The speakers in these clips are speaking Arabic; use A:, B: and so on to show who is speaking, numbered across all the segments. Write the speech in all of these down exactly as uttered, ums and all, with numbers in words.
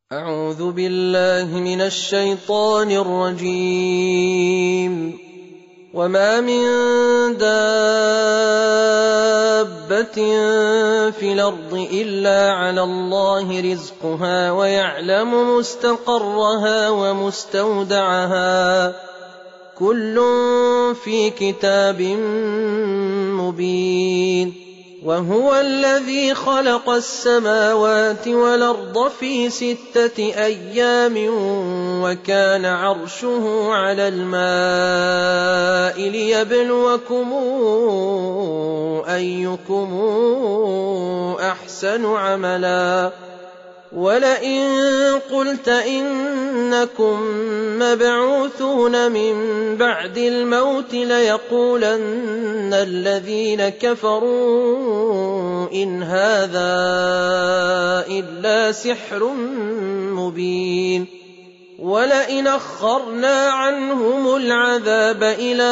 A: أعوذ بالله من الشيطان الرجيم. وما من دابة في الأرض إلا على الله رزقها ويعلم مستقرها ومستودعها كل في كتاب مبين. وهو الذي خلق السماوات والأرض في ستة أيام وكان عرشه على الماء ليبلوكم أيكم أحسن عملا. ولئن قلت إنكم مبعوثون من بعد الموت ليقولن الذين كفروا إن هذا إلا سحر مبين. ولئن أخرنا عنهم العذاب إلى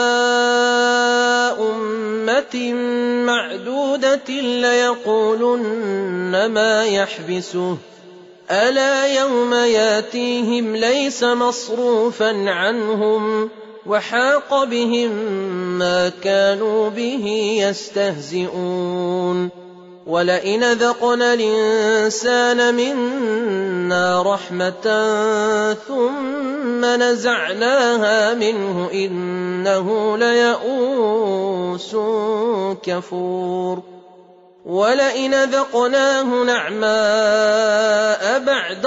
A: أمة معدودة ليقولن ما يحبسه ألا يوم ياتيهم ليس مصروفا عنهم وحاق بهم ما كانوا به يستهزئون. ولئن ذقنا الإنسان منا رحمة ثم نزعناها منه إنه ليئوس كفور. ولئن ذقناه نعماء بعد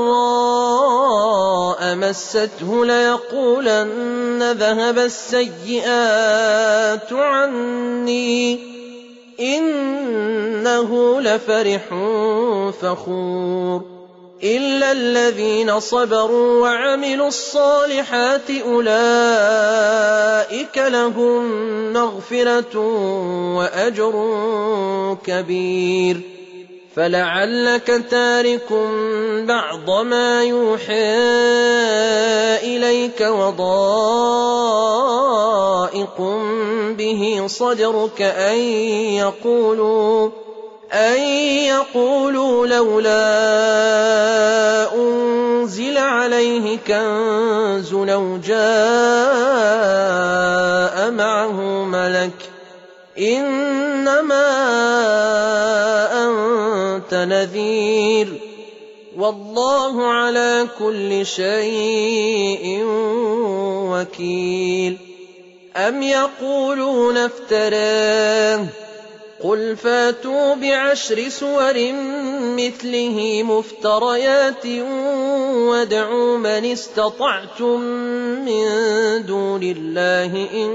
A: ضراء مسته ليقولن ذهب السيئات عني إنه لفرح فخور. إلا الذين صبروا وعملوا الصالحات أولئك لهم مغفرة وأجر كبير. فلعلك تارك بعض ما يوحى إليك وضائق به صدرك أن يقولوا أن يقولوا لولا أنزل عليه كنز لو جاء معه ملك إنما أنت نذير والله على كل شيء وكيل. أم يقولون افتراه قل فاتوا بعشر سور مثله مفتريات وادعوا من استطعتم من دون الله إن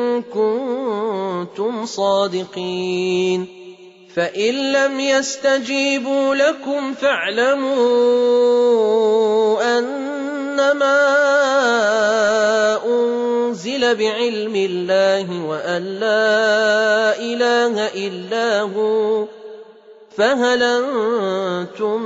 A: كنتم صادقين. فإن لم يستجيبوا لكم فاعلموا أنما أنزل بعلم الله وأن لا إله إلا هو فهل أنتم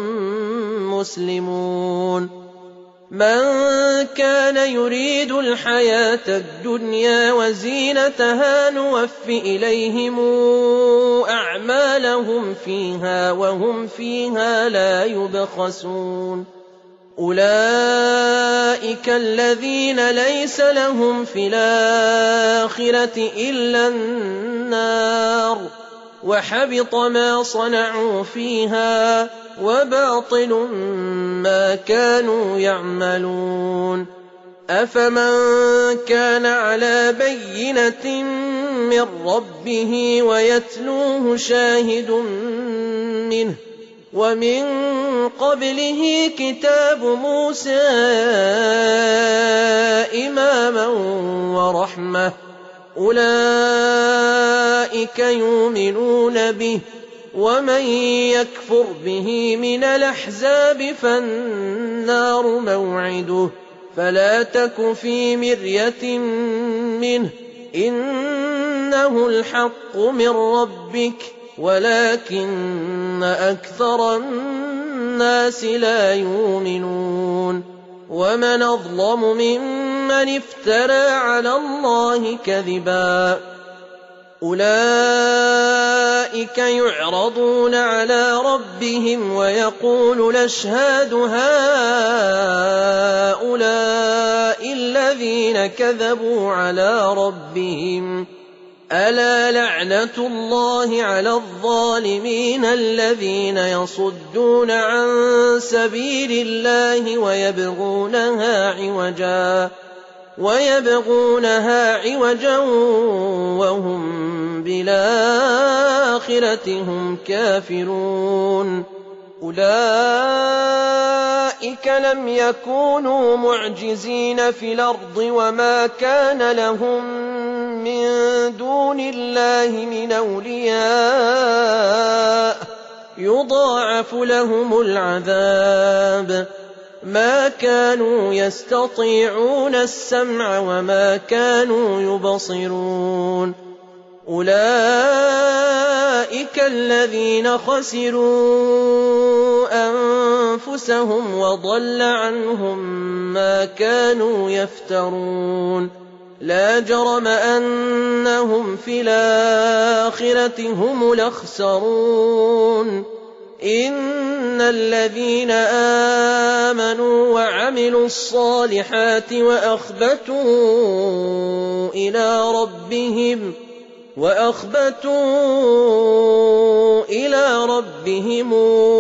A: مسلمون. من كان يريد الحياة الدنيا وزينتها نوف إليهم أعمالهم فيها وهم فيها لا يبخسون. أولئك الذين ليس لهم في الآخرة إلا النار وحبط ما صنعوا فيها وباطل ما كانوا يعملون. أفمن كان على بينة من ربه ويتلوه شاهد منه ومن قبله كتاب موسى إماما ورحمة أولئك يؤمنون به. ومن يكفر به من الأحزاب فالنار موعده فلا تك في مرية منه إنه الحق من ربك ولكن أكثر الناس لا يؤمنون. ومن أظلم ممن افترى على الله كذبا أولئك يعرضون على ربهم ويقول الأشهاد هؤلاء الذين كذبوا على ربهم ألا لعنة الله على الظالمين الذين يصدون عن سبيل الله ويبغونها عوجا ويبغونها عوجا وهم بالآخرة هم كافرون أولئك لم يكونوا معجزين في الأرض وما كان لهم من دون الله من أولياء يضاعف لهم العذاب ما كانوا يستطيعون السمع وما كانوا يبصرون أولئك الذين خسروا أنفسهم وضل عنهم ما كانوا يفترون لا جرم أنهم في الآخرة هم الأخسرون إن الذين آمنوا وعملوا الصالحات وأخبتوا إلى ربهم وأخبتوا إلى ربهم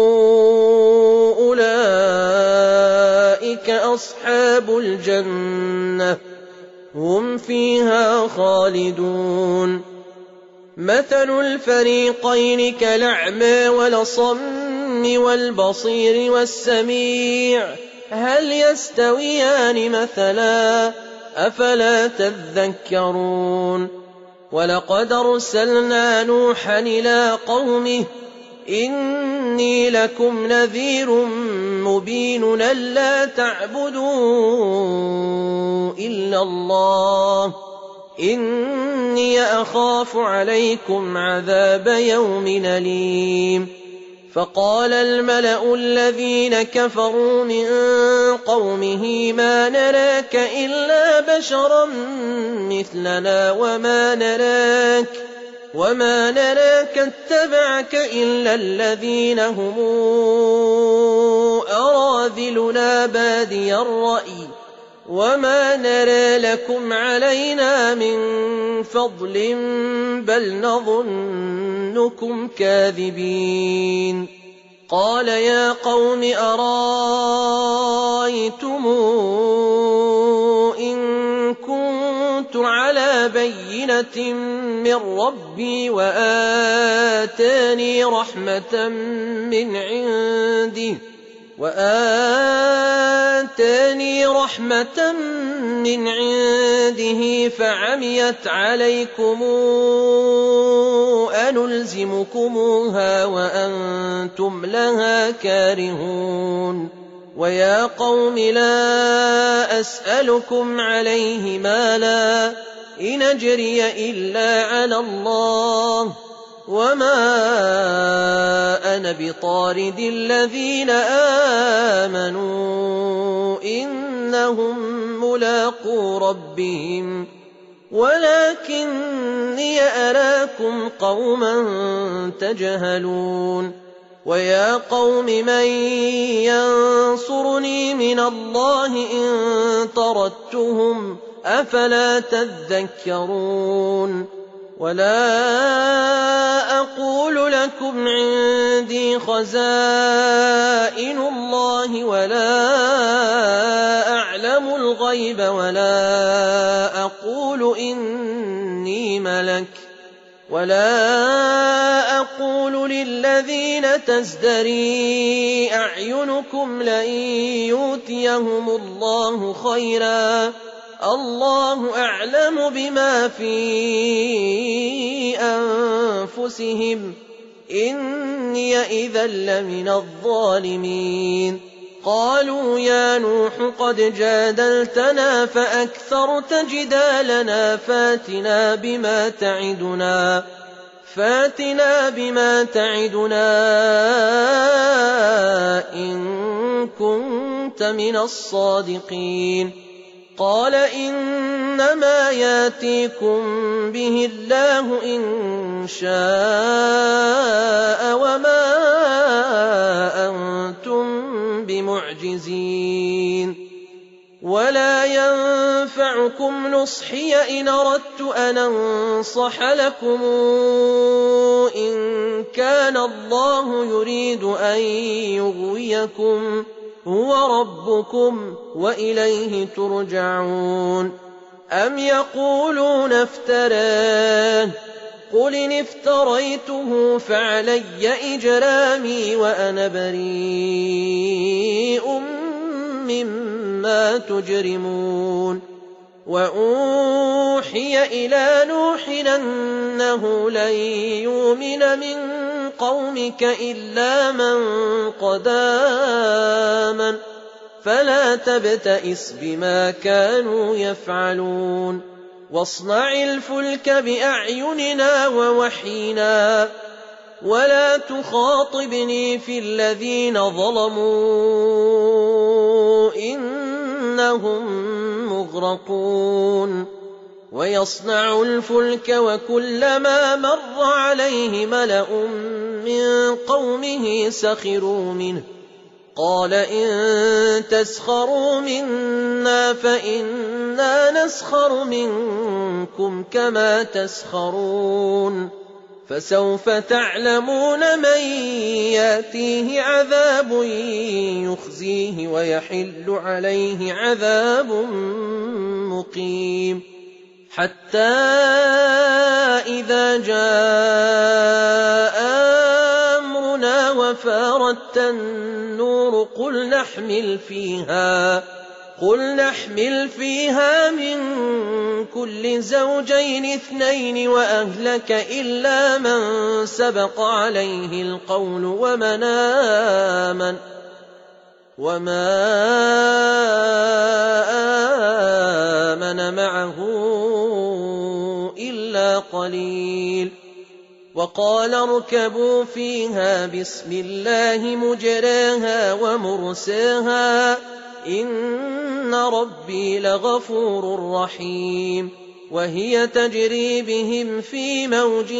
A: أولئك أصحاب الجنة هم فيها خالدون مثل الفريقين كالأعمى والأصم والبصير والسميع هل يستويان مثلا أفلا تذكرون ولقد أرسلنا نوحا إلى قومه إني لكم نذير مبين ألا تعبدوا إلا الله إني أخاف عليكم عذاب يوم أليم فقال الملأ الذين كفروا من قومه ما نراك إلا بشرا مثلنا وما نراك وما نراك اتبعك إلا الذين هم أراذلنا بادي الرأي وما نرى لكم علينا من فضل بل نظنكم كاذبين قال يا قوم أرايتم إن كنت على بينة من ربي وآتاني رحمة من عنده وآتاني رحمة من عنده فعميت عليكم أنلزمكموها وأنتم لها كارهون ويا قوم لا أسألكم عليه مالا إن أجري إلا على الله وما أنا بطارد الذين آمنوا إنهم ملاقو ربهم ولكني أراكم قوما تجهلون ويا قوم من ينصرني من الله إن طردتهم أفلا تذكرون ولا أقول لكم عندي خزائن الله ولا أعلم الغيب ولا أقول إني ملك ولا أقول للذين تزدري أعينكم لن يؤتيهم الله خيرا الله أعلم بما في أنفسهم إني إذا لمن الظالمين قالوا يا نوح قد جادلتنا فأكثرت جدالنا فاتنا بما تعدنا فاتنا بما تعدنا إن كنت من الصادقين قال إنما ياتيكم به الله إن شاء وما أنتم بمعجزين ولا ينفعكم نصحي إن أردت أن أنصح لكم إن كان الله يريد أن يغويكم هو ربكم وإليه ترجعون أم يقولون افتراه قل إن افتريته فعلي إجرامي وأنا بريء مما تجرمون وأوحي إلى نوح أنه لن يؤمن من قومك إلا من قد آمن فلا تبتئس بما كانوا يفعلون واصنع الفلك بأعيننا ووحينا ولا تخاطبني في الذين ظلموا إنهم مغرقون ويصنع الفلك وكلما مر عليه ملأ من قومه سخروا منه قال إن تسخروا منا فإنا نسخر منكم كما تسخرون فسوف تعلمون من ياتيه عذاب يخزيه ويحل عليه عذاب مقيم حتى إذا جاء أمرنا وفارت النور قل نحمل فيها قل نحمل فيها من كل زوجين اثنين وأهلك إلا من سبق عليه القول ومن آمن وما آمن معه إلا قليل وقال اركبوا فيها بسم الله مجراها ومرساها إن ربي لغفور رحيم وهي تجري بهم في موج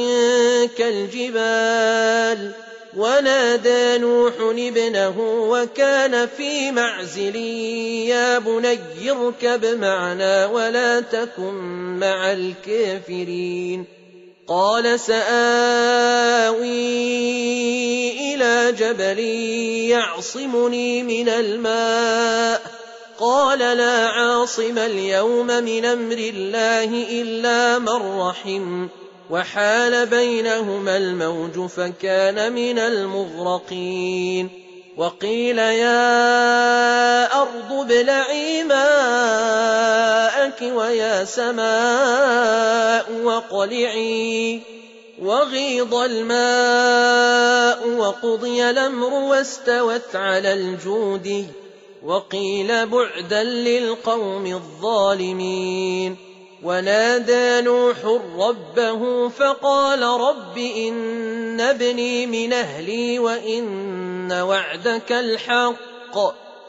A: كالجبال ونادى نوح ابنه وكان في معزل يا بني اركب معنا ولا تكن مع الكافرين قال سآوي إلى جبل يعصمني من الماء قال لا عاصم اليوم من أمر الله إلا من رحم وحال بينهما الموج فكان من المغرقين وقيل يا أرض ابلعي ماءك ويا سماء وقلعي وغيض الماء وقضي الأمر واستوت على الجود وقيل بعدا للقوم الظالمين ونادى نوح ربه فقال رب إن ابني من أهلي وإن وعدك الحق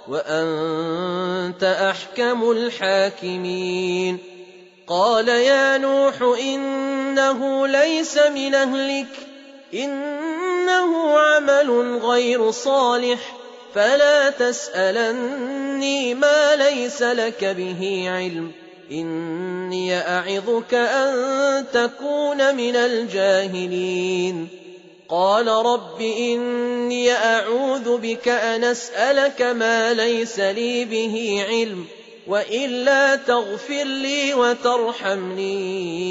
A: وأنت أحكم الحاكمين قال يا نوح إنه ليس من أهلك إنه عمل غير صالح فلا تسألني ما ليس لك به علم إني أعظك أن تكون من الجاهلين قال رب إني أعوذ بك أن أسألك ما ليس لي به علم وإلا تغفر لي وترحمني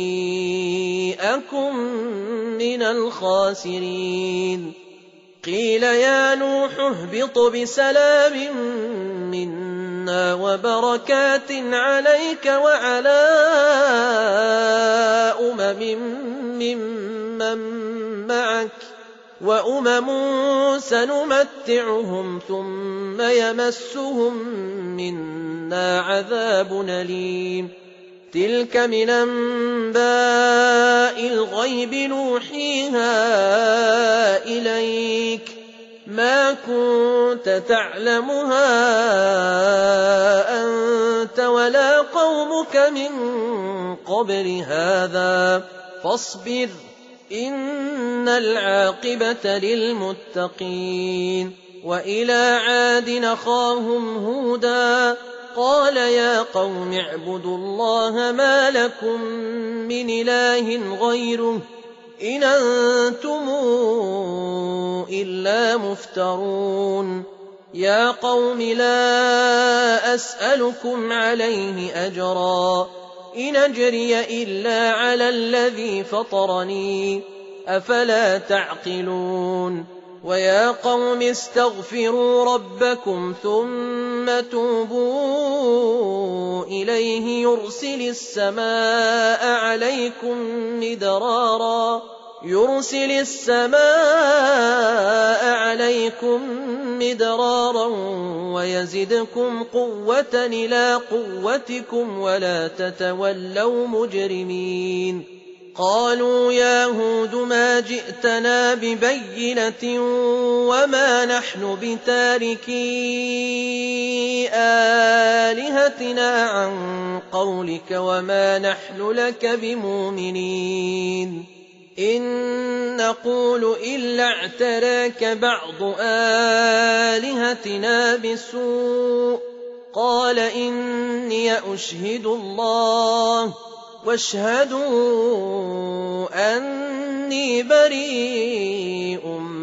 A: أكن من الخاسرين قيل يا نوح اهبط بسلام منا وبركات عليك وعلى أمم ممن معك وأمم سنمتعهم ثم يمسهم منا عذاب أليم تلك من أنباء الغيب نوحيها إليك ما كنت تعلمها أنت ولا قومك من قبل هذا فاصبر إن العاقبة للمتقين. وإلى عاد أخاهم هودا قال يا قوم اعبدوا الله ما لكم من إله غيره إن أنتم إلا مفترون. يا قوم لا أسألكم عليه أجرا إن أجري إلا على الذي فطرني أفلا تعقلون. ويا قوم استغفروا ربكم ثم توبوا إليه يرسل السماء عليكم مدرارا يرسل السماء عليكم مدرارا ويزدكم قوة إلى قوتكم ولا تتولوا مجرمين. قالوا يا هود ما جئتنا ببينة وما نحن بتاركي آلهتنا عن قولك وما نحن لك بمؤمنين إن نقول إلا اعتراك بعض آلهتنا بسوء. قال إني أشهد الله واشهدوا أني بريء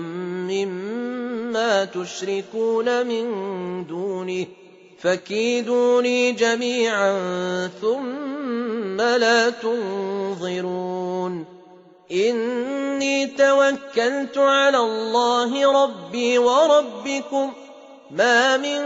A: مما تشركون من دونه فكيدوني جميعا ثم لا تنظرون. إني توكلت على الله ربي وربكم ما من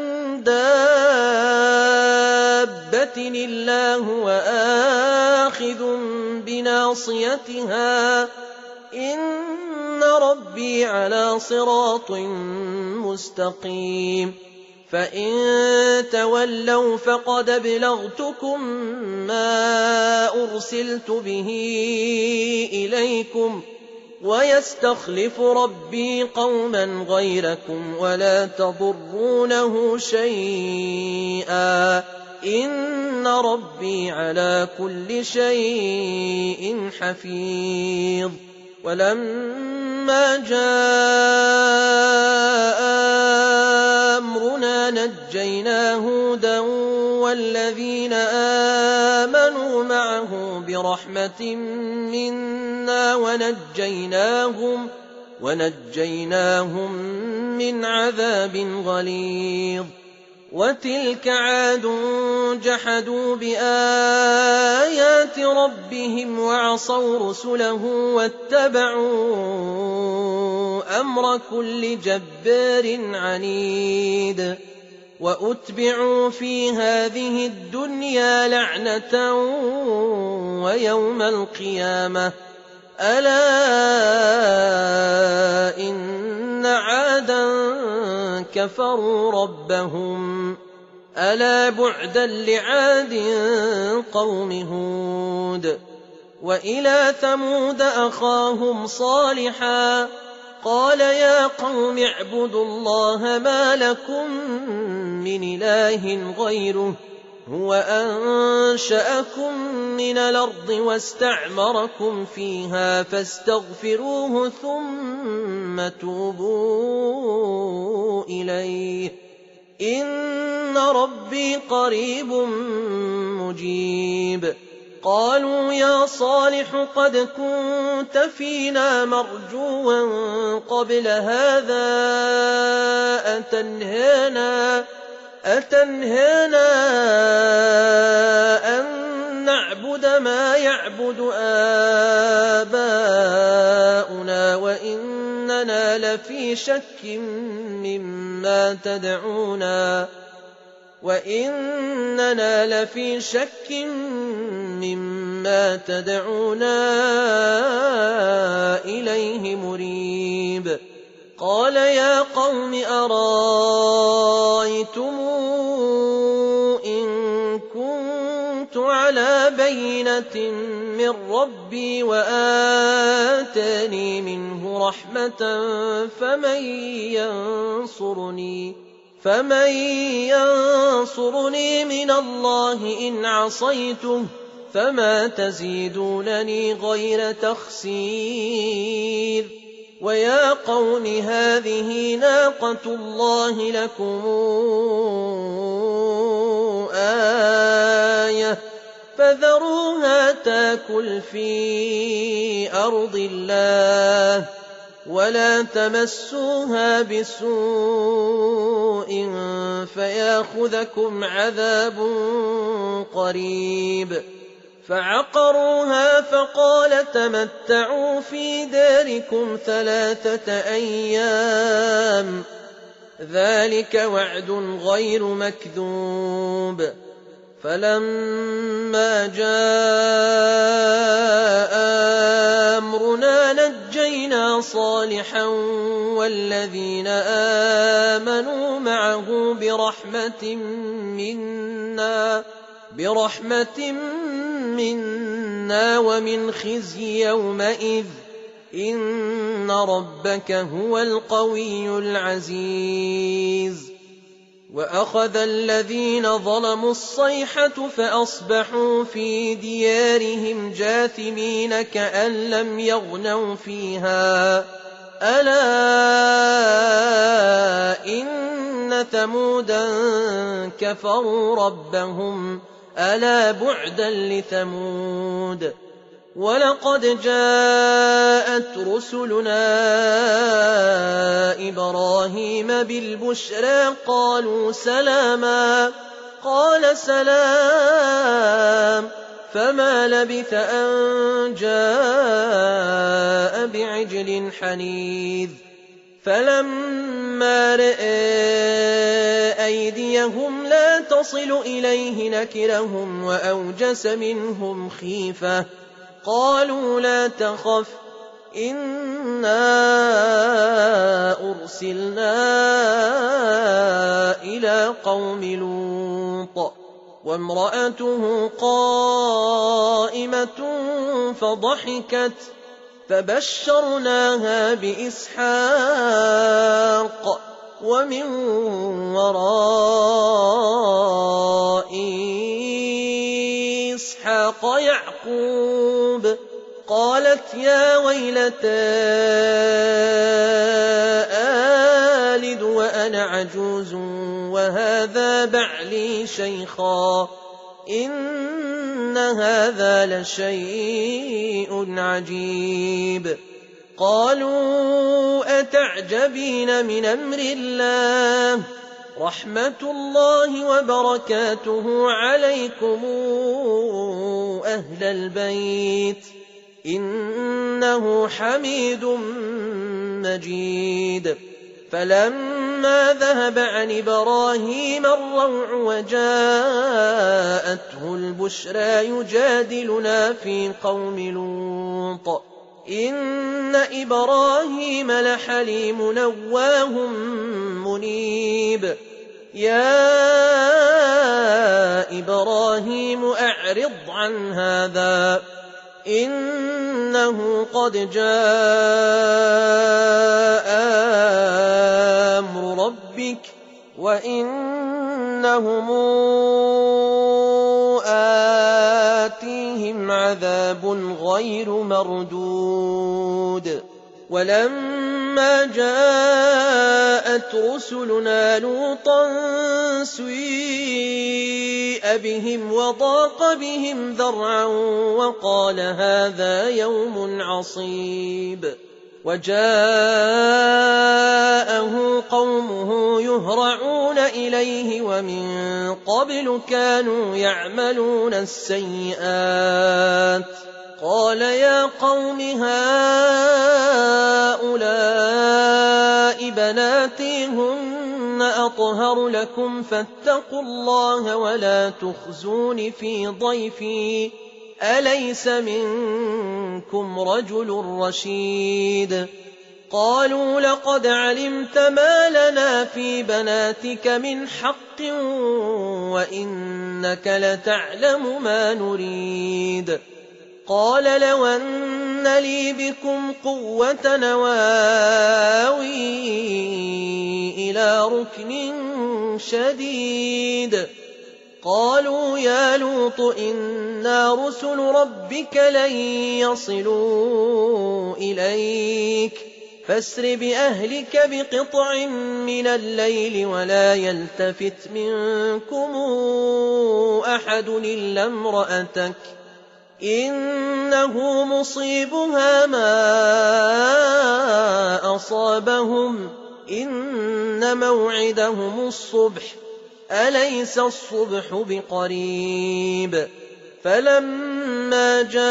A: دابة إلا هو آخذ بناصيتها إن ربي على صراط مستقيم. فإن تولوا فقد أبلغتكم ما أرسلت به إليكم ويستخلف ربي قوما غيركم ولا تضرونه شيئا إن ربي على كل شيء حفيظ. ولما جاء أمرنا نجينا هودا والذين آمنوا معه برحمة منا ونجيناهم, ونجيناهم من عذاب غليظ. وتلك عاد جحدوا بآيات ربهم وعصوا رسله واتبعوا أمر كل جبار عنيد. وأتبعوا في هذه الدنيا لعنة ويوم القيامة ألا إن عادا كفروا ربهم ألا بعدا لعاد قوم هود. وإلى ثمود أخاهم صالحا قال يا قوم اعبدوا الله ما لكم من إله غيره هو أنشأكم من الأرض واستعمركم فيها فاستغفروه ثم توبوا إليه إن ربي قريب مجيب. قالوا يا صالح قد كنت فينا مرجوا قبل هذا أتنهانا, أتنهانا أن نعبد ما يعبد آباؤنا وإننا لفي شك مما تدعونا وإننا لفي شك مما تدعونا إليه مريب. قال يا قوم أرايتم إن كنت على بينة من ربي وآتاني منه رحمة فمن ينصرني فمن ينصرني من الله إن عصيته فما تزيدونني غير تخسير ويا قوم هذه ناقة الله لكم آية فذروها تاكل في أرض الله ولا تمسوها بسوء فياخذكم عذاب قريب فعقروها فقال تمتعوا في داركم ثلاثة أيام ذلك وعد غير مكذوب فلما جاء أمرنا نجينا صالحا والذين آمنوا معه برحمة منا برحمة منا ومن خزي يومئذ إن ربك هو القوي العزيز وأخذ الذين ظلموا الصيحة فأصبحوا في ديارهم جاثمين كأن لم يغنوا فيها ألا إن ثمودا كفروا ربهم ألا بعدا لثمود ولقد جاءت رسلنا إبراهيم بالبشرى قالوا سلاما قال سلام فما لبث أن جاء بعجل حنيذ فلما رأى أيديهم لا تصل إليه نكرهم وأوجس منهم خيفة قالوا لا تخف إنا أرسلنا إلى قوم لوط وامرأته قائمة فضحكت فبشرناها بإسحاق ومن وراء إسحاق يعقوب قالت يا ويلتى آلد وأنا عجوز وهذا بعلي شيخا إن هذا لشيء عجيب قالوا أتعجبين من أمر الله رحمة الله وبركاته عليكم أهل البيت إنه حميد مجيد فلما ذهب عن إبراهيم الروع وجاءته البشرى يجادلنا في قوم لوط إن إبراهيم لحليم نواه منيب يا إبراهيم أعرض عن هذا إنه قد جاء أمر ربك وإنهم آتيهم عذاب غير مردود ولما جاءت رسلنا لوطا سيء بهم وضاق بهم ذرعا وقال هذا يوم عصيب وجاءه قومه يهرعون إليه ومن قبل كانوا يعملون السيئات قال يا قوم هؤلاء بناتي هن أطهر لكم فاتقوا الله ولا تخزون في ضيفي أليس منكم رجل رشيد قالوا لقد علمت ما لنا في بناتك من حق وإنك لتعلم ما نريد قال لو أن لي بكم قوة نواوي إلى ركن شديد قالوا يا لوط إنا رسل ربك لن يصلوا إليك فاسر بأهلك بقطع من الليل ولا يلتفت منكم أحد إلا امرأتك إنه مصيبها ما أصابهم إن موعدهم الصبح أليس الصبح بقريب فلما جاء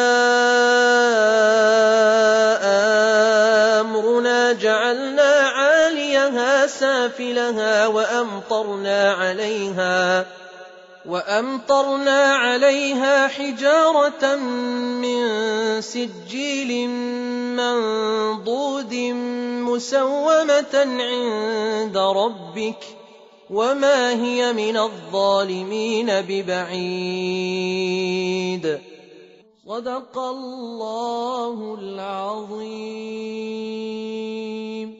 A: أمرنا جعلنا عاليها سافلها وأمطرنا عليها وأمطرنا عليها حجارة من سجيل منضود مسومة عند ربك وما هي من الظالمين ببعيد. صدق الله العظيم.